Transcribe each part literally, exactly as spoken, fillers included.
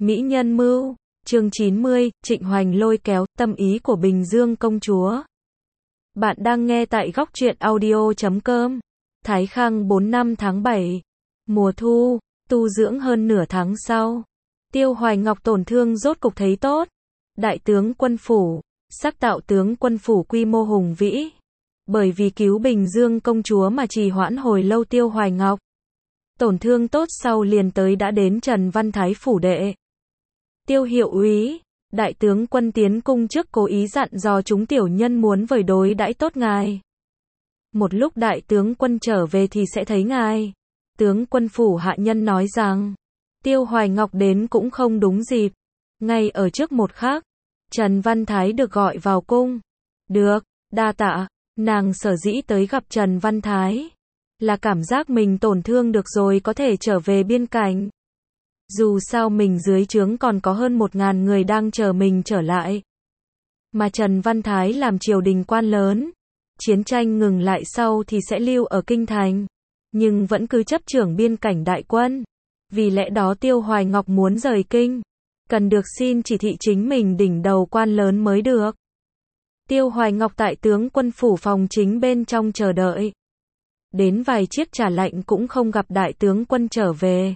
Mỹ nhân mưu, chương chín mươi, Trịnh Hoành lôi kéo, tâm ý của Bình Dương công chúa. Bạn đang nghe tại góc truyện audio chấm com. Thái Khang bốn năm tháng bảy. Mùa thu, tu dưỡng hơn nửa tháng sau. Tiêu Hoài Ngọc tổn thương rốt cục thấy tốt. Đại tướng quân phủ, sắc tạo tướng quân phủ quy mô hùng vĩ. Bởi vì cứu Bình Dương công chúa mà trì hoãn hồi lâu Tiêu Hoài Ngọc. Tổn thương tốt sau liền tới đã đến Trần Văn Thái phủ đệ. Tiêu hiệu úy, đại tướng quân tiến cung trước cố ý dặn dò chúng tiểu nhân muốn vời đối đãi tốt ngài. Một lúc đại tướng quân trở về thì sẽ thấy ngài. Tướng quân phủ hạ nhân nói rằng, Tiêu Hoài Ngọc đến cũng không đúng dịp. Ngay ở trước một khắc, Trần Văn Thái được gọi vào cung. Được, đa tạ, nàng sở dĩ tới gặp Trần Văn Thái. Là cảm giác mình tổn thương được rồi có thể trở về biên cảnh. Dù sao mình dưới trướng còn có hơn một ngàn người đang chờ mình trở lại. Mà Trần Văn Thái làm triều đình quan lớn. Chiến tranh ngừng lại sau thì sẽ lưu ở kinh thành. Nhưng vẫn cứ chấp trưởng biên cảnh đại quân. Vì lẽ đó Tiêu Hoài Ngọc muốn rời kinh. Cần được xin chỉ thị chính mình đỉnh đầu quan lớn mới được. Tiêu Hoài Ngọc tại tướng quân phủ phòng chính bên trong chờ đợi. Đến vài chiếc trà lạnh cũng không gặp đại tướng quân trở về.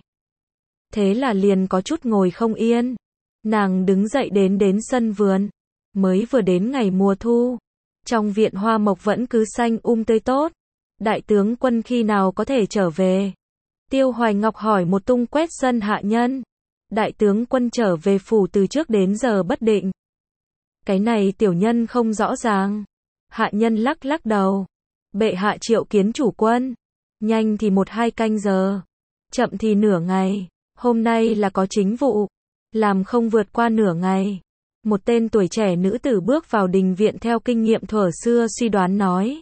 Thế là liền có chút ngồi không yên. Nàng đứng dậy đến đến sân vườn. Mới vừa đến ngày mùa thu. Trong viện hoa mộc vẫn cứ xanh um tươi tốt. Đại tướng quân khi nào có thể trở về? Tiêu Hoài Ngọc hỏi một tung quét sân hạ nhân. Đại tướng quân trở về phủ từ trước đến giờ bất định. Cái này tiểu nhân không rõ ràng. Hạ nhân lắc lắc đầu. Bệ hạ triệu kiến chủ quân. Nhanh thì một hai canh giờ. Chậm thì nửa ngày. Hôm nay là có chính vụ. Làm không vượt qua nửa ngày. Một tên tuổi trẻ nữ tử bước vào đình viện theo kinh nghiệm thuở xưa suy đoán nói.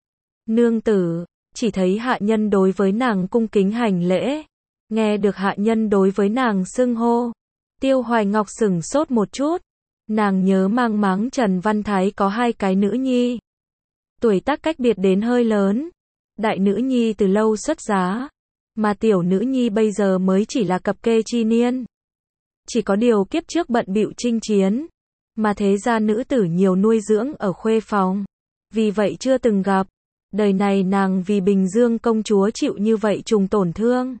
Nương tử, chỉ thấy hạ nhân đối với nàng cung kính hành lễ. Nghe được hạ nhân đối với nàng xưng hô. Tiêu Hoài Ngọc sửng sốt một chút. Nàng nhớ mang máng Trần Văn Thái có hai cái nữ nhi. Tuổi tác cách biệt đến hơi lớn. Đại nữ nhi từ lâu xuất giá. Mà tiểu nữ nhi bây giờ mới chỉ là cập kê chi niên. Chỉ có điều kiếp trước bận bịu chinh chiến. Mà thế ra nữ tử nhiều nuôi dưỡng ở khuê phòng. Vì vậy chưa từng gặp. Đời này nàng vì Bình Dương công chúa chịu như vậy trùng tổn thương.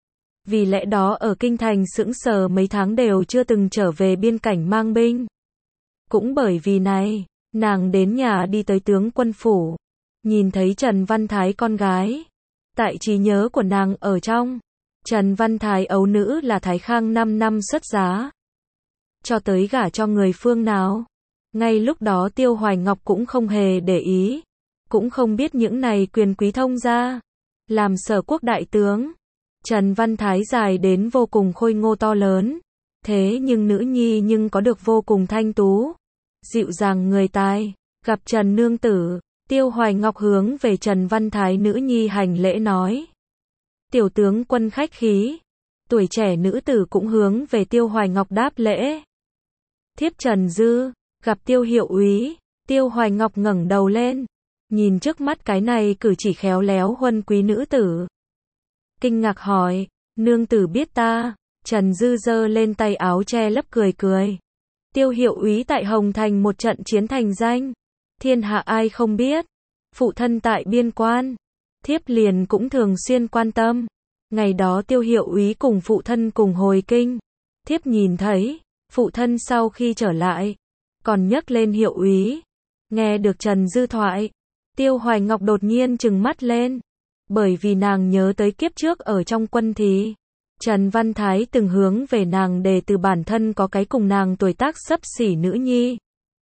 Vì lẽ đó ở kinh thành sững sờ mấy tháng đều chưa từng trở về biên cảnh mang binh. Cũng bởi vì này, nàng đến nhà đi tới tướng quân phủ. Nhìn thấy Trần Văn Thái con gái. Tại trí nhớ của nàng ở trong. Trần Văn Thái ấu nữ là Thái Khang năm năm xuất giá. Cho tới gả cho người phương nào. Ngay lúc đó Tiêu Hoài Ngọc cũng không hề để ý. Cũng không biết những này quyền quý thông gia. Làm sở quốc đại tướng. Trần Văn Thái dài đến vô cùng khôi ngô to lớn. Thế nhưng nữ nhi nhưng có được vô cùng thanh tú. Dịu dàng người tài. Gặp Trần nương tử. Tiêu Hoài Ngọc hướng về Trần Văn Thái nữ nhi hành lễ nói. Tiểu tướng quân khách khí. Tuổi trẻ nữ tử cũng hướng về Tiêu Hoài Ngọc đáp lễ. Thiếp Trần Dư, gặp Tiêu hiệu úy. Tiêu Hoài Ngọc ngẩng đầu lên. Nhìn trước mắt cái này cử chỉ khéo léo huân quý nữ tử. Kinh ngạc hỏi, nương tử biết ta. Trần Dư giơ lên tay áo che lấp cười cười. Tiêu hiệu úy tại Hồng Thành một trận chiến thành danh. Thiên hạ ai không biết. Phụ thân tại biên quan. Thiếp liền cũng thường xuyên quan tâm. Ngày đó Tiêu hiệu úy cùng phụ thân cùng hồi kinh. Thiếp nhìn thấy. Phụ thân sau khi trở lại. Còn nhắc lên hiệu úy. Nghe được Trần Dư thoại. Tiêu Hoài Ngọc đột nhiên trừng mắt lên. Bởi vì nàng nhớ tới kiếp trước ở trong quân thì. Trần Văn Thái từng hướng về nàng đề từ bản thân có cái cùng nàng tuổi tác xấp xỉ nữ nhi.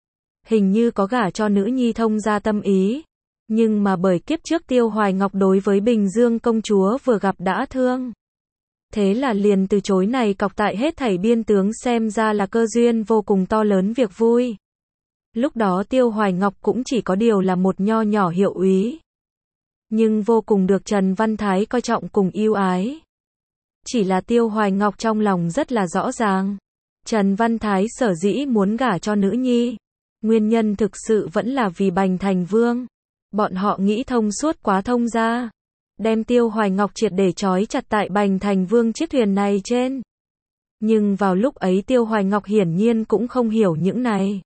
Hình như có gả cho nữ nhi thông gia tâm ý. Nhưng mà bởi kiếp trước Tiêu Hoài Ngọc đối với Bình Dương công chúa vừa gặp đã thương. Thế là liền từ chối này cọc tại hết thảy biên tướng xem ra là cơ duyên vô cùng to lớn việc vui. Lúc đó Tiêu Hoài Ngọc cũng chỉ có điều là một nho nhỏ hiệu úy. Nhưng vô cùng được Trần Văn Thái coi trọng cùng yêu ái. Chỉ là Tiêu Hoài Ngọc trong lòng rất là rõ ràng. Trần Văn Thái sở dĩ muốn gả cho nữ nhi. Nguyên nhân thực sự vẫn là vì Bành Thành Vương. Bọn họ nghĩ thông suốt quá thông ra. Đem Tiêu Hoài Ngọc triệt để trói chặt tại Bành Thành Vương chiếc thuyền này trên. Nhưng vào lúc ấy Tiêu Hoài Ngọc hiển nhiên cũng không hiểu những này.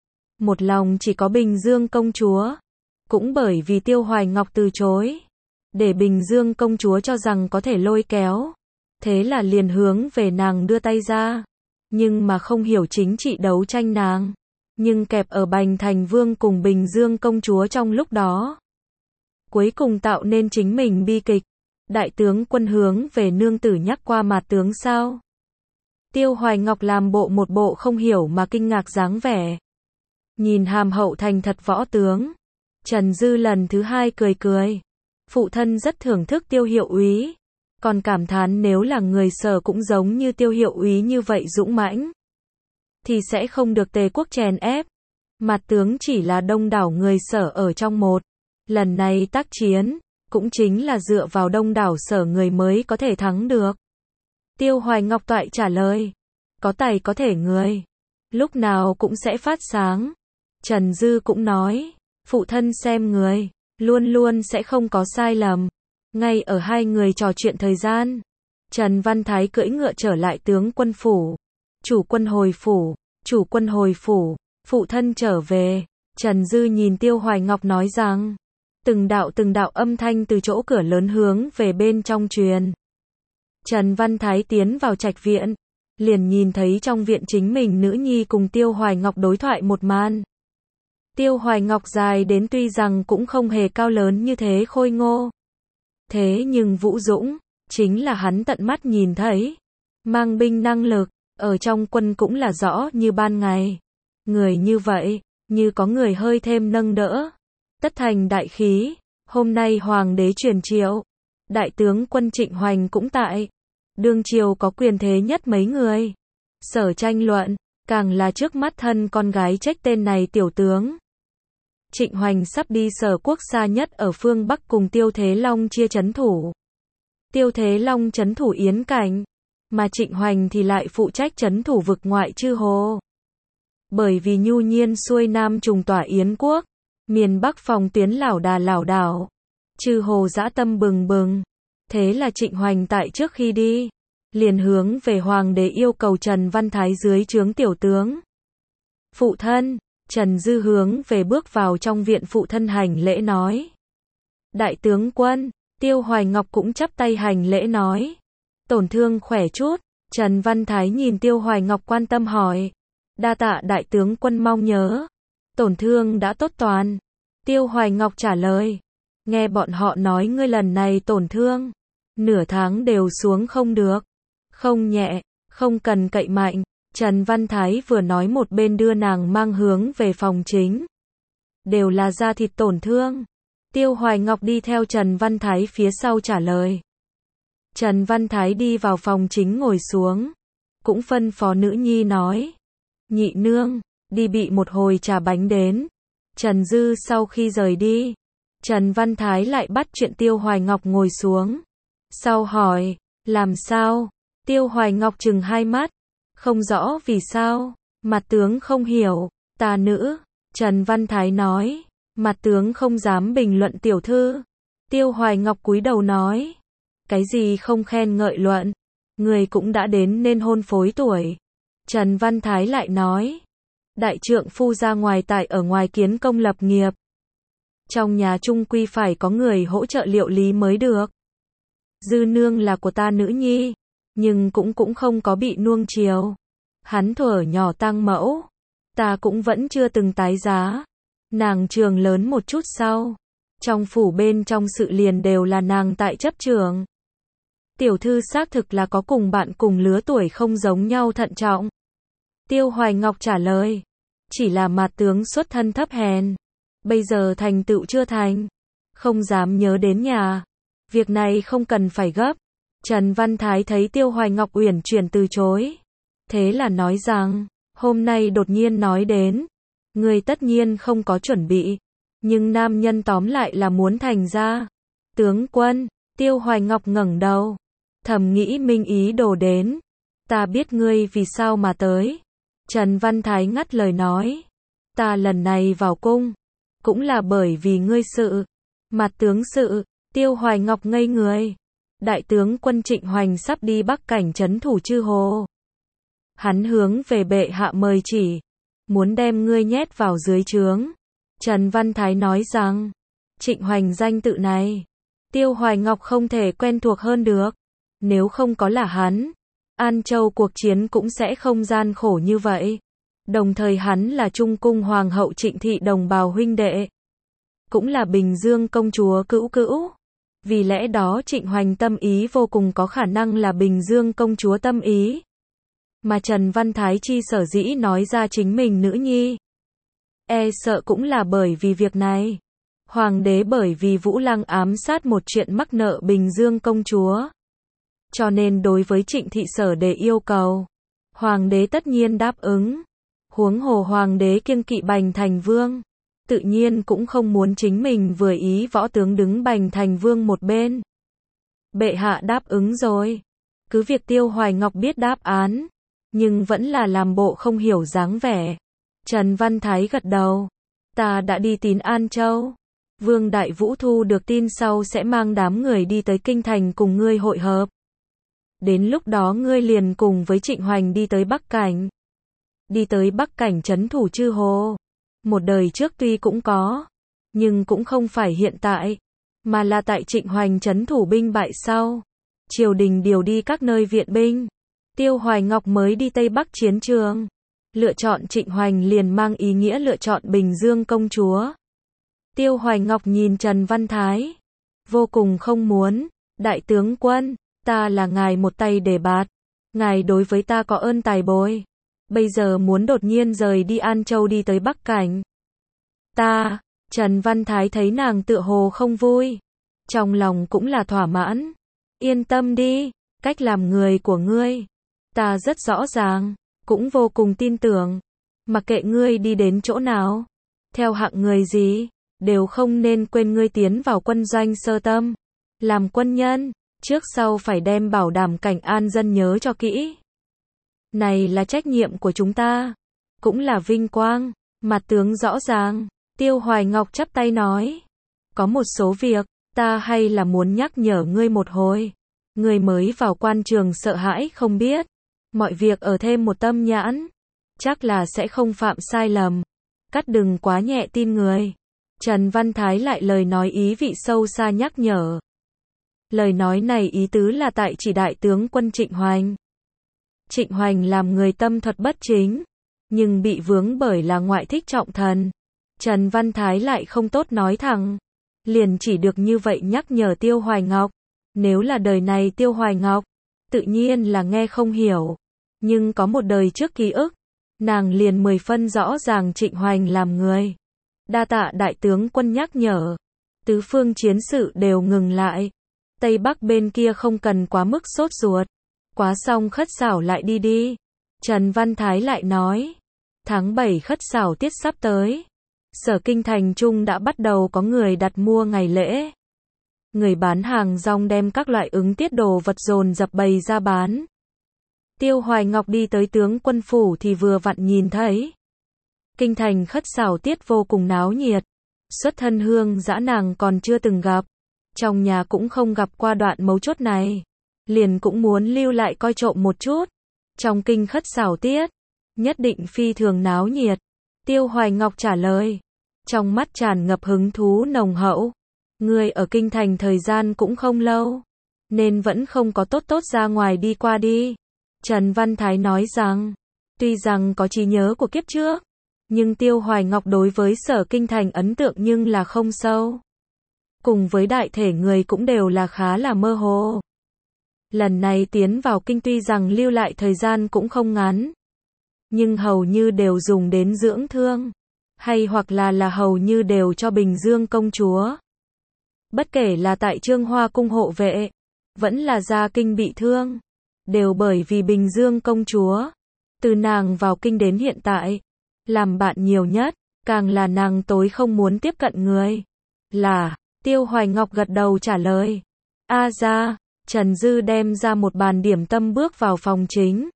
Một lòng chỉ có Bình Dương công chúa. Cũng bởi vì Tiêu Hoài Ngọc từ chối, để Bình Dương công chúa cho rằng có thể lôi kéo. Thế là liền hướng về nàng đưa tay ra. Nhưng mà không hiểu chính trị đấu tranh nàng. Nhưng kẹp ở Bành Thành Vương cùng Bình Dương công chúa trong lúc đó. Cuối cùng tạo nên chính mình bi kịch. Đại tướng quân hướng về nương tử nhắc qua Mạt tướng sao? Tiêu Hoài Ngọc làm bộ một bộ không hiểu mà kinh ngạc dáng vẻ. Nhìn hàm hậu thành thật võ tướng. Trần Dư lần thứ hai cười cười. Phụ thân rất thưởng thức Tiêu hiệu úy. Còn cảm thán nếu là người Sở cũng giống như Tiêu hiệu úy như vậy dũng mãnh, thì sẽ không được Tề quốc chèn ép. Mạt tướng chỉ là đông đảo người Sở ở trong một. Lần này tác chiến, cũng chính là dựa vào đông đảo Sở người mới có thể thắng được. Tiêu Hoài Ngọc toại trả lời. Có tài có thể người. Lúc nào cũng sẽ phát sáng. Trần Dư cũng nói. Phụ thân xem người. Luôn luôn sẽ không có sai lầm. Ngay ở hai người trò chuyện thời gian. Trần Văn Thái cưỡi ngựa trở lại tướng quân phủ. Chủ quân hồi phủ. Chủ quân hồi phủ. Phụ thân trở về. Trần Dư nhìn Tiêu Hoài Ngọc nói rằng. Từng đạo từng đạo âm thanh từ chỗ cửa lớn hướng về bên trong truyền. Trần Văn Thái tiến vào trạch viện. Liền nhìn thấy trong viện chính mình nữ nhi cùng Tiêu Hoài Ngọc đối thoại một màn. Tiêu Hoài Ngọc dài đến tuy rằng cũng không hề cao lớn như thế khôi ngô. Thế nhưng Vũ Dũng, chính là hắn tận mắt nhìn thấy. Mang binh năng lực, ở trong quân cũng là rõ như ban ngày. Người như vậy, như có người hơi thêm nâng đỡ. Tất thành đại khí, hôm nay hoàng đế truyền triệu. Đại tướng quân Trịnh Hoành cũng tại. Đương triều có quyền thế nhất mấy người. Sở tranh luận, càng là trước mắt thân con gái trách tên này tiểu tướng. Trịnh Hoành sắp đi Sở quốc xa nhất ở phương Bắc cùng Tiêu Thế Long chia trấn thủ. Tiêu Thế Long trấn thủ Yến Cảnh, mà Trịnh Hoành thì lại phụ trách trấn thủ vực ngoại Chư Hồ. Bởi vì nhu nhiên xuôi nam trùng tỏa Yến quốc, miền Bắc phòng tuyến lảo đà lảo đảo, Chư Hồ dã tâm bừng bừng. Thế là Trịnh Hoành tại trước khi đi, liền hướng về hoàng đế yêu cầu Trần Văn Thái dưới trướng tiểu tướng. Phụ thân, Trần Dư hướng về bước vào trong viện phụ thân hành lễ nói. Đại tướng quân, Tiêu Hoài Ngọc cũng chắp tay hành lễ nói. Tổn thương khỏe chút, Trần Văn Thái nhìn Tiêu Hoài Ngọc quan tâm hỏi. Đa tạ đại tướng quân mong nhớ. Tổn thương đã tốt toàn. Tiêu Hoài Ngọc trả lời. Nghe bọn họ nói ngươi lần này tổn thương. Nửa tháng đều xuống không được. Không nhẹ, không cần cậy mạnh. Trần Văn Thái vừa nói một bên đưa nàng mang hướng về phòng chính. Đều là da thịt tổn thương. Tiêu Hoài Ngọc đi theo Trần Văn Thái phía sau trả lời. Trần Văn Thái đi vào phòng chính ngồi xuống. Cũng phân phó nữ nhi nói. Nhị nương, đi bị một hồi trà bánh đến. Trần Dư sau khi rời đi. Trần Văn Thái lại bắt chuyện Tiêu Hoài Ngọc ngồi xuống. Sau hỏi, làm sao? Tiêu Hoài Ngọc chừng hai mắt. Không rõ vì sao, mặt tướng không hiểu, ta nữ. Trần Văn Thái nói, mặt tướng không dám bình luận tiểu thư. Tiêu Hoài Ngọc cúi đầu nói, cái gì không khen ngợi luận, người cũng đã đến nên hôn phối tuổi. Trần Văn Thái lại nói, đại trượng phu ra ngoài tại ở ngoài kiến công lập nghiệp. Trong nhà chung quy phải có người hỗ trợ liệu lý mới được. Dư nương là của ta nữ nhi. Nhưng cũng cũng không có bị nuông chiều. Hắn thuở nhỏ tang mẫu. Ta cũng vẫn chưa từng tái giá. Nàng trường lớn một chút sau. Trong phủ bên trong sự liền đều là nàng tại chấp trường. Tiểu thư xác thực là có cùng bạn cùng lứa tuổi không giống nhau thận trọng. Tiêu Hoài Ngọc trả lời. Chỉ là mạt tướng xuất thân thấp hèn. Bây giờ thành tựu chưa thành. Không dám nhớ đến nhà. Việc này không cần phải gấp. Trần Văn Thái thấy Tiêu Hoài Ngọc uyển chuyển từ chối. Thế là nói rằng, hôm nay đột nhiên nói đến. Người tất nhiên không có chuẩn bị. Nhưng nam nhân tóm lại là muốn thành ra. Tướng quân, Tiêu Hoài Ngọc ngẩng đầu. Thầm nghĩ minh ý đồ đến. Ta biết ngươi vì sao mà tới. Trần Văn Thái ngắt lời nói. Ta lần này vào cung. Cũng là bởi vì ngươi sự. Mặt tướng sự. Tiêu Hoài Ngọc ngây người. Đại tướng quân Trịnh Hoành sắp đi Bắc cảnh trấn thủ Chư Hồ. Hắn hướng về bệ hạ mời chỉ, muốn đem ngươi nhét vào dưới trướng. Trần Văn Thái nói rằng, Trịnh Hoành danh tự này, Tiêu Hoài Ngọc không thể quen thuộc hơn được. Nếu không có là hắn, An Châu cuộc chiến cũng sẽ không gian khổ như vậy. Đồng thời hắn là Trung Cung Hoàng hậu Trịnh Thị đồng bào huynh đệ, cũng là Bình Dương công chúa cữu cữu. Vì lẽ đó Trịnh Hoành tâm ý vô cùng có khả năng là Bình Dương công chúa tâm ý. Mà Trần Văn Thái chi sở dĩ nói ra chính mình nữ nhi, e sợ cũng là bởi vì việc này. Hoàng đế bởi vì Vũ Lăng ám sát một chuyện mắc nợ Bình Dương công chúa, cho nên đối với Trịnh Thị sở để yêu cầu, Hoàng đế tất nhiên đáp ứng. Huống hồ Hoàng đế kiêng kỵ Bành Thành Vương, tự nhiên cũng không muốn chính mình vừa ý võ tướng đứng Bành Thành Vương một bên. Bệ hạ đáp ứng rồi. Cứ việc Tiêu Hoài Ngọc biết đáp án, nhưng vẫn là làm bộ không hiểu dáng vẻ. Trần Văn Thái gật đầu. Ta đã đi tín An Châu. Vương Đại Vũ thu được tin sau sẽ mang đám người đi tới Kinh Thành cùng ngươi hội hợp. Đến lúc đó ngươi liền cùng với Trịnh Hoành đi tới Bắc Cảnh. Đi tới Bắc Cảnh trấn thủ Chư Hồ. Một đời trước tuy cũng có, nhưng cũng không phải hiện tại, mà là tại Trịnh Hoành trấn thủ binh bại sau. Triều đình điều đi các nơi viện binh. Tiêu Hoài Ngọc mới đi Tây Bắc chiến trường. Lựa chọn Trịnh Hoành liền mang ý nghĩa lựa chọn Bình Dương công chúa. Tiêu Hoài Ngọc nhìn Trần Văn Thái, vô cùng không muốn. Đại tướng quân, ta là ngài một tay đề bạt. Ngài đối với ta có ơn tài bồi. Bây giờ muốn đột nhiên rời đi An Châu đi tới Bắc Cảnh. Ta, Trần Văn Thái thấy nàng tựa hồ không vui. Trong lòng cũng là thỏa mãn. Yên tâm đi, cách làm người của ngươi, ta rất rõ ràng, cũng vô cùng tin tưởng. Mặc kệ ngươi đi đến chỗ nào, theo hạng người gì, đều không nên quên ngươi tiến vào quân doanh sơ tâm. Làm quân nhân, trước sau phải đem bảo đảm cảnh an dân nhớ cho kỹ. Này là trách nhiệm của chúng ta, cũng là vinh quang. Mặt tướng rõ ràng. Tiêu Hoài Ngọc chắp tay nói, có một số việc, ta hay là muốn nhắc nhở ngươi một hồi. Ngươi mới vào quan trường sợ hãi không biết, mọi việc ở thêm một tâm nhãn, chắc là sẽ không phạm sai lầm. Cắt đừng quá nhẹ tin người. Trần Văn Thái lại lời nói ý vị sâu xa nhắc nhở. Lời nói này ý tứ là tại chỉ đại tướng quân Trịnh Hoành. Trịnh Hoành làm người tâm thuật bất chính, nhưng bị vướng bởi là ngoại thích trọng thần. Trần Văn Thái lại không tốt nói thẳng, liền chỉ được như vậy nhắc nhở Tiêu Hoài Ngọc. Nếu là đời này Tiêu Hoài Ngọc, tự nhiên là nghe không hiểu, nhưng có một đời trước ký ức, nàng liền mười phân rõ ràng Trịnh Hoành làm người. Đa tạ đại tướng quân nhắc nhở. Tứ phương chiến sự đều ngừng lại. Tây Bắc bên kia không cần quá mức sốt ruột. Quá xong khất xảo lại đi đi. Trần Văn Thái lại nói, tháng bảy khất xảo tiết sắp tới. Sở Kinh Thành Trung đã bắt đầu có người đặt mua ngày lễ. Người bán hàng rong đem các loại ứng tiết đồ vật dồn dập bày ra bán. Tiêu Hoài Ngọc đi tới tướng quân phủ thì vừa vặn nhìn thấy. Kinh thành khất xảo tiết vô cùng náo nhiệt. Xuất thân hương dã nàng còn chưa từng gặp. Trong nhà cũng không gặp qua đoạn mấu chốt này. Liền cũng muốn lưu lại coi trộm một chút. Trong kinh khất xảo tiết, nhất định phi thường náo nhiệt. Tiêu Hoài Ngọc trả lời. Trong mắt tràn ngập hứng thú nồng hậu. Ngươi ở kinh thành thời gian cũng không lâu, nên vẫn không có tốt tốt ra ngoài đi qua đi. Trần Văn Thái nói rằng, tuy rằng có trí nhớ của kiếp trước, nhưng Tiêu Hoài Ngọc đối với Sở Kinh Thành ấn tượng nhưng là không sâu. Cùng với đại thể người cũng đều là khá là mơ hồ. Lần này tiến vào kinh tuy rằng lưu lại thời gian cũng không ngắn, nhưng hầu như đều dùng đến dưỡng thương, hay hoặc là là hầu như đều cho Bình Dương công chúa. Bất kể là tại Trương Hoa cung hộ vệ, vẫn là gia kinh bị thương, đều bởi vì Bình Dương công chúa. Từ nàng vào kinh đến hiện tại, làm bạn nhiều nhất, càng là nàng tối không muốn tiếp cận người. Là, Tiêu Hoài Ngọc gật đầu trả lời. A ra, Trần Dư đem ra một bàn điểm tâm bước vào phòng chính.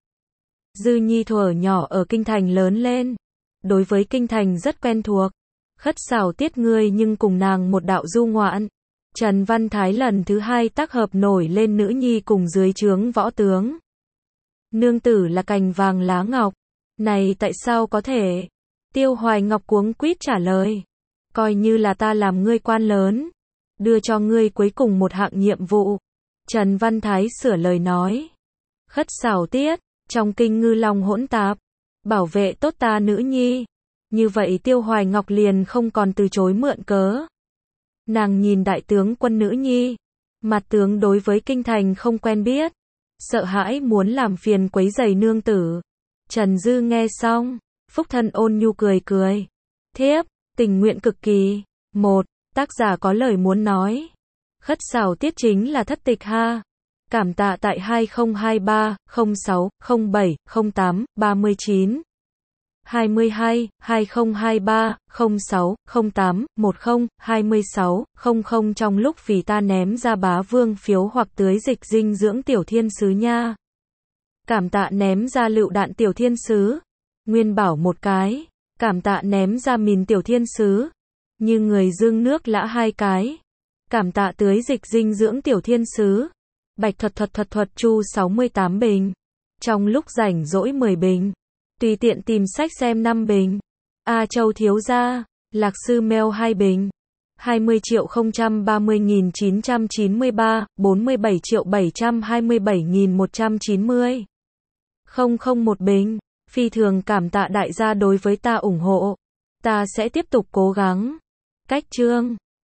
Dư Nhi thuở nhỏ ở kinh thành lớn lên, đối với kinh thành rất quen thuộc. Khất xảo tiết ngươi nhưng cùng nàng một đạo du ngoạn. Trần Văn Thái lần thứ hai tác hợp nổi lên nữ nhi cùng dưới trướng võ tướng. Nương tử là cành vàng lá ngọc. Này tại sao có thể? Tiêu Hoài Ngọc cuống quýt trả lời. Coi như là ta làm ngươi quan lớn. Đưa cho ngươi cuối cùng một hạng nhiệm vụ. Trần Văn Thái sửa lời nói. Khất xảo tiết, trong kinh ngư long hỗn tạp. Bảo vệ tốt ta nữ nhi. Như vậy Tiêu Hoài Ngọc liền không còn từ chối mượn cớ. Nàng nhìn đại tướng quân nữ nhi. Mặt tướng đối với kinh thành không quen biết. Sợ hãi muốn làm phiền quấy rầy nương tử. Trần Dư nghe xong. Phúc thân ôn nhu cười cười. Thiếp, tình nguyện cực kỳ. Một, tác giả có lời muốn nói. Khất xảo tiết chính là thất tịch ha. Cảm tạ tại hai không hai ba, không sáu, không bảy, không tám, ba mươi chín. hai mươi hai, hai không hai ba, không sáu, không tám, một không, hai mươi sáu, không không trong lúc vì ta ném ra bá vương phiếu hoặc tưới dịch dinh dưỡng tiểu thiên sứ nha. Cảm tạ ném ra lựu đạn tiểu thiên sứ. Nguyên bảo một cái. Cảm tạ ném ra mìn tiểu thiên sứ. Như người dương nước lã hai cái. Cảm tạ tưới dịch dinh dưỡng tiểu thiên sứ. Bạch thuật thuật thuật thuật chu sáu mươi tám bình. Trong lúc rảnh rỗi mười bình. Tùy tiện tìm sách xem năm bình. A Châu thiếu gia. Lạc sư mail hai bình. hai mươi triệu không trăm ba mươi nghìn chín trăm chín mươi ba, bốn mươi bảy triệu bảy trăm hai mươi bảy nghìn một trăm chín mươi. Không không một bình. Phi thường cảm tạ đại gia đối với ta ủng hộ. Ta sẽ tiếp tục cố gắng. Cách chương